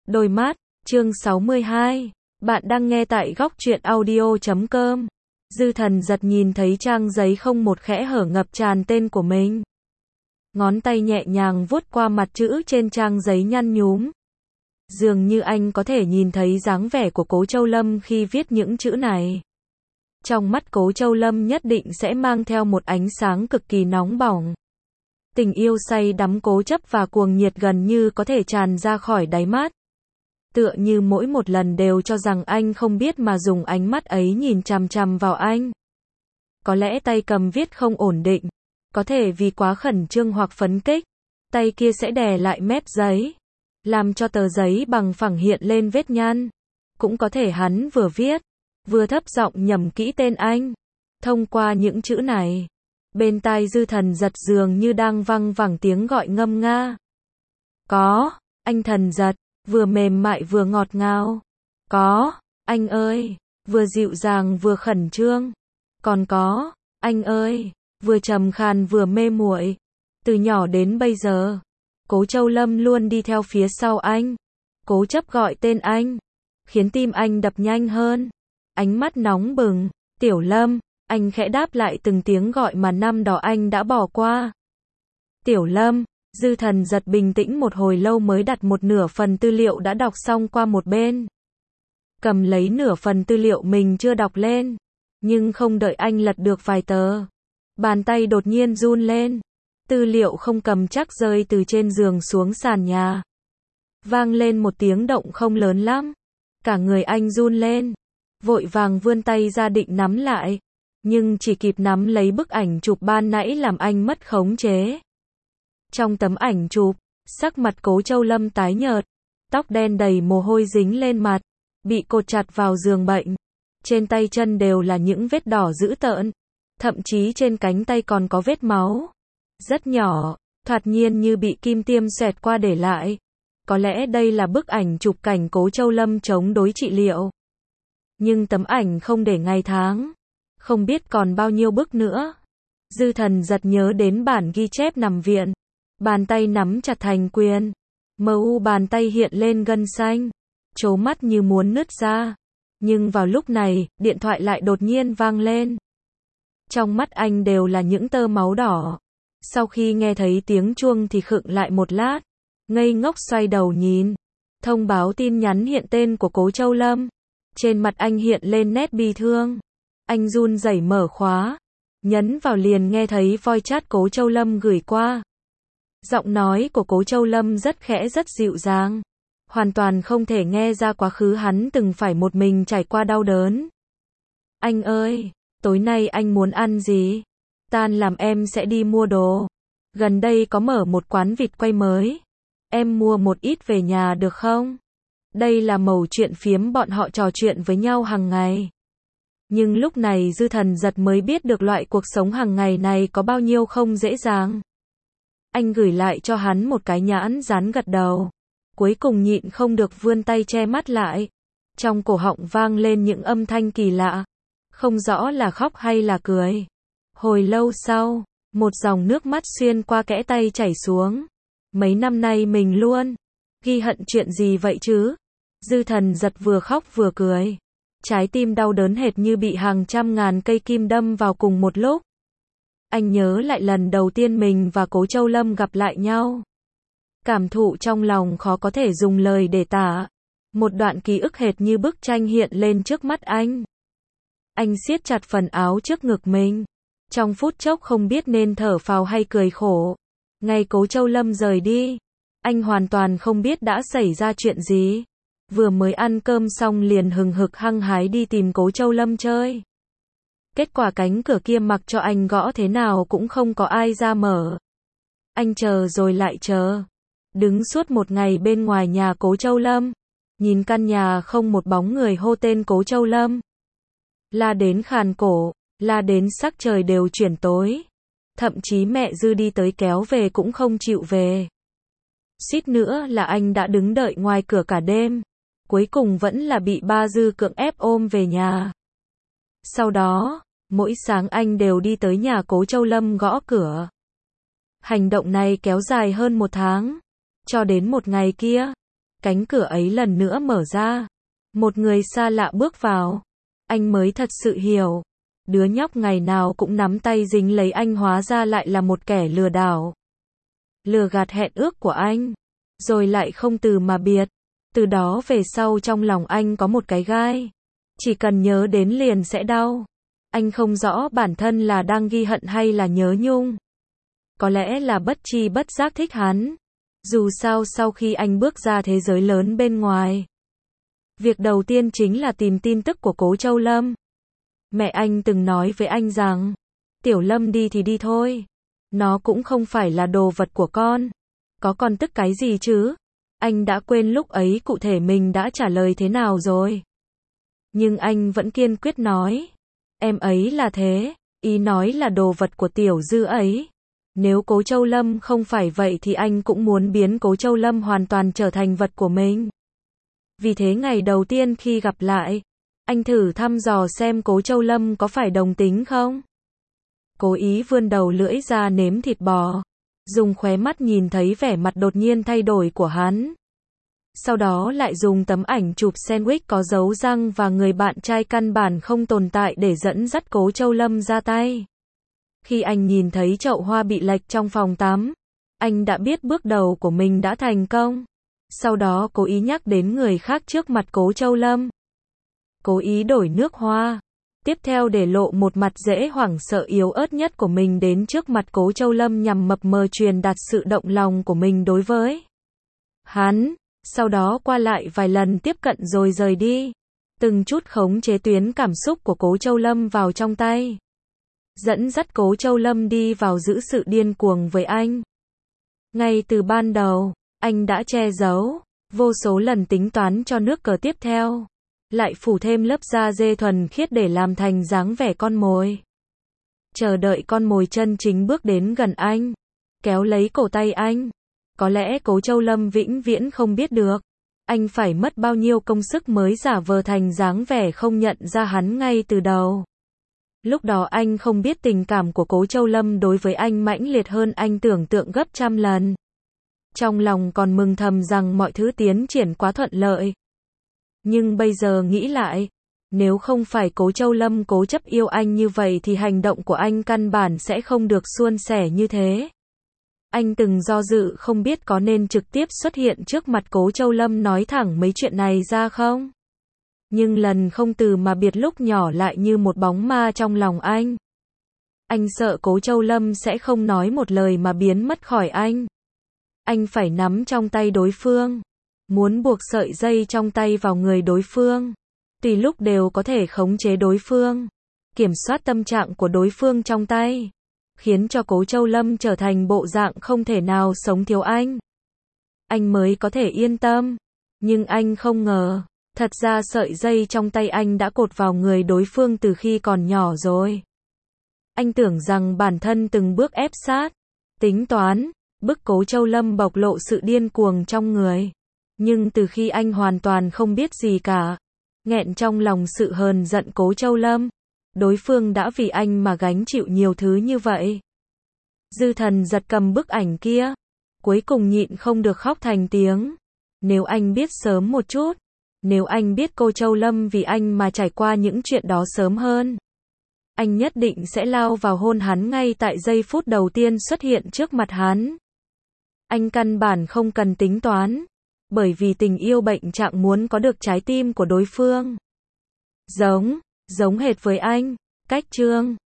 Đôi mắt, chương 62. Bạn đang nghe tại góc truyện audio.com. Dư Thần giật nhìn thấy trang giấy không một khẽ hở ngập tràn tên của mình. Ngón tay nhẹ nhàng vuốt qua mặt chữ trên trang giấy nhăn nhúm. Dường như anh có thể nhìn thấy dáng vẻ của Cố Châu Lâm khi viết những chữ này. Trong mắt Cố Châu Lâm nhất định sẽ mang theo một ánh sáng cực kỳ nóng bỏng. Tình yêu say đắm cố chấp và cuồng nhiệt gần như có thể tràn ra khỏi đáy mắt. Tựa như mỗi một lần đều cho rằng anh không biết mà dùng ánh mắt ấy nhìn chằm chằm vào anh. Có lẽ tay cầm viết không ổn định, có thể vì quá khẩn trương hoặc phấn kích, tay kia sẽ đè lại mép giấy, làm cho tờ giấy bằng phẳng hiện lên vết nhăn. Cũng có thể hắn vừa viết, vừa thấp giọng nhẩm kỹ tên anh. Thông qua những chữ này, bên tai Dư Thần giật dường như đang văng vẳng tiếng gọi ngâm nga. Có, anh Thần giật, vừa mềm mại vừa ngọt ngào. Có, anh ơi, vừa dịu dàng vừa khẩn trương. Còn có, anh ơi, vừa trầm khàn vừa mê muội. Từ nhỏ đến bây giờ, Cố Châu Lâm luôn đi theo phía sau anh, cố chấp gọi tên anh, khiến tim anh đập nhanh hơn. Ánh mắt nóng bừng, Tiểu Lâm, anh khẽ đáp lại từng tiếng gọi mà năm đó anh đã bỏ qua. Tiểu Lâm, Dư Thần giật bình tĩnh một hồi lâu mới đặt một nửa phần tư liệu đã đọc xong qua một bên. Cầm lấy nửa phần tư liệu mình chưa đọc lên, nhưng không đợi anh lật được vài tờ, bàn tay đột nhiên run lên. Tư liệu không cầm chắc rơi từ trên giường xuống sàn nhà. Vang lên một tiếng động không lớn lắm. Cả người anh run lên, vội vàng vươn tay ra định nắm lại, nhưng chỉ kịp nắm lấy bức ảnh chụp ban nãy làm anh mất khống chế. Trong tấm ảnh chụp, sắc mặt Cố Châu Lâm tái nhợt, tóc đen đầy mồ hôi dính lên mặt, bị cột chặt vào giường bệnh. Trên tay chân đều là những vết đỏ dữ tợn, thậm chí trên cánh tay còn có vết máu. Rất nhỏ, thoạt nhiên như bị kim tiêm xoẹt qua để lại. Có lẽ đây là bức ảnh chụp cảnh Cố Châu Lâm chống đối trị liệu. Nhưng tấm ảnh không để ngày tháng, không biết còn bao nhiêu bức nữa. Dư Thần giật nhớ đến bản ghi chép nằm viện, bàn tay nắm chặt thành quyền, mờ u bàn tay hiện lên gân xanh, trố mắt như muốn nứt ra. Nhưng vào lúc này, điện thoại lại đột nhiên vang lên. Trong mắt anh đều là những tơ máu đỏ. Sau khi nghe thấy tiếng chuông thì khựng lại một lát, ngây ngốc xoay đầu nhìn. Thông báo tin nhắn hiện tên của Cố Châu Lâm. Trên mặt anh hiện lên nét bi thương. Anh run rẩy mở khóa, nhấn vào liền nghe thấy voice chat Cố Châu Lâm gửi qua. Giọng nói của Cố Châu Lâm rất khẽ rất dịu dàng, hoàn toàn không thể nghe ra quá khứ hắn từng phải một mình trải qua đau đớn. Anh ơi, tối nay anh muốn ăn gì? Tan làm em sẽ đi mua đồ. Gần đây có mở một quán vịt quay mới. Em mua một ít về nhà được không? Đây là mẩu chuyện phiếm bọn họ trò chuyện với nhau hàng ngày. Nhưng lúc này Dư Thần giật mới biết được loại cuộc sống hàng ngày này có bao nhiêu không dễ dàng. Anh gửi lại cho hắn một cái nhãn dán gật đầu. Cuối cùng nhịn không được vươn tay che mắt lại. Trong cổ họng vang lên những âm thanh kỳ lạ, không rõ là khóc hay là cười. Hồi lâu sau, một dòng nước mắt xuyên qua kẽ tay chảy xuống. Mấy năm nay mình luôn ghi hận chuyện gì vậy chứ? Dư Thần giật vừa khóc vừa cười. Trái tim đau đớn hệt như bị hàng trăm ngàn cây kim đâm vào cùng một lúc. Anh nhớ lại lần đầu tiên mình và Cố Châu Lâm gặp lại nhau. Cảm thụ trong lòng khó có thể dùng lời để tả. Một đoạn ký ức hệt như bức tranh hiện lên trước mắt anh. Anh siết chặt phần áo trước ngực mình. Trong phút chốc không biết nên thở phào hay cười khổ. Ngày Cố Châu Lâm rời đi, anh hoàn toàn không biết đã xảy ra chuyện gì. Vừa mới ăn cơm xong liền hừng hực hăng hái đi tìm Cố Châu Lâm chơi. Kết quả cánh cửa kia mặc cho anh gõ thế nào cũng không có ai ra mở. Anh chờ rồi lại chờ. Đứng suốt một ngày bên ngoài nhà Cố Châu Lâm. Nhìn căn nhà không một bóng người hô tên Cố Châu Lâm. La đến khàn cổ, la đến sắc trời đều chuyển tối. Thậm chí mẹ Dư đi tới kéo về cũng không chịu về. Suýt nữa là anh đã đứng đợi ngoài cửa cả đêm. Cuối cùng vẫn là bị ba Dư cưỡng ép ôm về nhà. Sau đó, mỗi sáng anh đều đi tới nhà Cố Châu Lâm gõ cửa. Hành động này kéo dài hơn một tháng. Cho đến một ngày kia, Cánh cửa ấy lần nữa mở ra. Một người xa lạ bước vào. Anh mới thật sự hiểu. Đứa nhóc ngày nào cũng nắm tay dính lấy anh hóa ra lại là một kẻ lừa đảo. Lừa gạt hẹn ước của anh. Rồi lại không từ mà biệt. Từ đó về sau trong lòng anh có một cái gai. Chỉ cần nhớ đến liền sẽ đau. Anh không rõ bản thân là đang ghi hận hay là nhớ nhung. Có lẽ là bất tri bất giác thích hắn. Dù sao sau khi anh bước ra thế giới lớn bên ngoài, việc đầu tiên chính là tìm tin tức của Cố Châu Lâm. Mẹ anh từng nói với anh rằng, Tiểu Lâm đi thì đi thôi. Nó cũng không phải là đồ vật của con. Có con tức cái gì chứ? Anh đã quên lúc ấy cụ thể mình đã trả lời thế nào rồi. Nhưng anh vẫn kiên quyết nói. Em ấy là thế. Ý nói là đồ vật của Tiểu Dư ấy. Nếu Cố Châu Lâm không phải vậy thì anh cũng muốn biến Cố Châu Lâm hoàn toàn trở thành vật của mình. Vì thế ngày đầu tiên khi gặp lại, anh thử thăm dò xem Cố Châu Lâm có phải đồng tính không. Cố ý vươn đầu lưỡi ra nếm thịt bò, dùng khóe mắt nhìn thấy vẻ mặt đột nhiên thay đổi của hắn. Sau đó lại dùng tấm ảnh chụp sandwich có dấu răng và người bạn trai căn bản không tồn tại để dẫn dắt Cố Châu Lâm ra tay. Khi anh nhìn thấy chậu hoa bị lệch trong phòng tắm, anh đã biết bước đầu của mình đã thành công. Sau đó cố ý nhắc đến người khác trước mặt Cố Châu Lâm. Cố ý đổi nước hoa. Tiếp theo để lộ một mặt dễ hoảng sợ yếu ớt nhất của mình đến trước mặt Cố Châu Lâm nhằm mập mờ truyền đạt sự động lòng của mình đối với hắn. Sau đó qua lại vài lần tiếp cận rồi rời đi. Từng chút khống chế tuyến cảm xúc của Cố Châu Lâm vào trong tay. Dẫn dắt Cố Châu Lâm đi vào giữ sự điên cuồng với anh. Ngay từ ban đầu, anh đã che giấu vô số lần tính toán cho nước cờ tiếp theo. Lại phủ thêm lớp da dê thuần khiết để làm thành dáng vẻ con mồi. Chờ đợi con mồi chân chính bước đến gần anh. Kéo lấy cổ tay anh. Có lẽ Cố Châu Lâm vĩnh viễn không biết được. Anh phải mất bao nhiêu công sức mới giả vờ thành dáng vẻ không nhận ra hắn ngay từ đầu. Lúc đó anh không biết tình cảm của Cố Châu Lâm đối với anh mãnh liệt hơn anh tưởng tượng gấp trăm lần. Trong lòng còn mừng thầm rằng mọi thứ tiến triển quá thuận lợi. Nhưng bây giờ nghĩ lại, nếu không phải Cố Châu Lâm cố chấp yêu anh như vậy thì hành động của anh căn bản sẽ không được suôn sẻ như thế. Anh từng do dự không biết có nên trực tiếp xuất hiện trước mặt Cố Châu Lâm nói thẳng mấy chuyện này ra không? Nhưng lần không từ mà biệt lúc nhỏ lại như một bóng ma trong lòng anh. Anh sợ Cố Châu Lâm sẽ không nói một lời mà biến mất khỏi anh. Anh phải nắm trong tay đối phương. Muốn buộc sợi dây trong tay vào người đối phương. Tùy lúc đều có thể khống chế đối phương. Kiểm soát tâm trạng của đối phương trong tay. Khiến cho Cố Châu Lâm trở thành bộ dạng không thể nào sống thiếu anh. Anh mới có thể yên tâm. Nhưng anh không ngờ. Thật ra sợi dây trong tay anh đã cột vào người đối phương từ khi còn nhỏ rồi. Anh tưởng rằng bản thân từng bước ép sát, tính toán, bức Cố Châu Lâm bộc lộ sự điên cuồng trong người. Nhưng từ khi anh hoàn toàn không biết gì cả, nghẹn trong lòng sự hờn giận Cố Châu Lâm, đối phương đã vì anh mà gánh chịu nhiều thứ như vậy. Dư Thần giật cầm bức ảnh kia, cuối cùng nhịn không được khóc thành tiếng. Nếu anh biết sớm một chút, nếu anh biết cô Châu Lâm vì anh mà trải qua những chuyện đó sớm hơn, anh nhất định sẽ lao vào hôn hắn ngay tại giây phút đầu tiên xuất hiện trước mặt hắn. Anh căn bản không cần tính toán, bởi vì tình yêu bệnh trạng muốn có được trái tim của đối phương. Giống hệt với anh, cách chương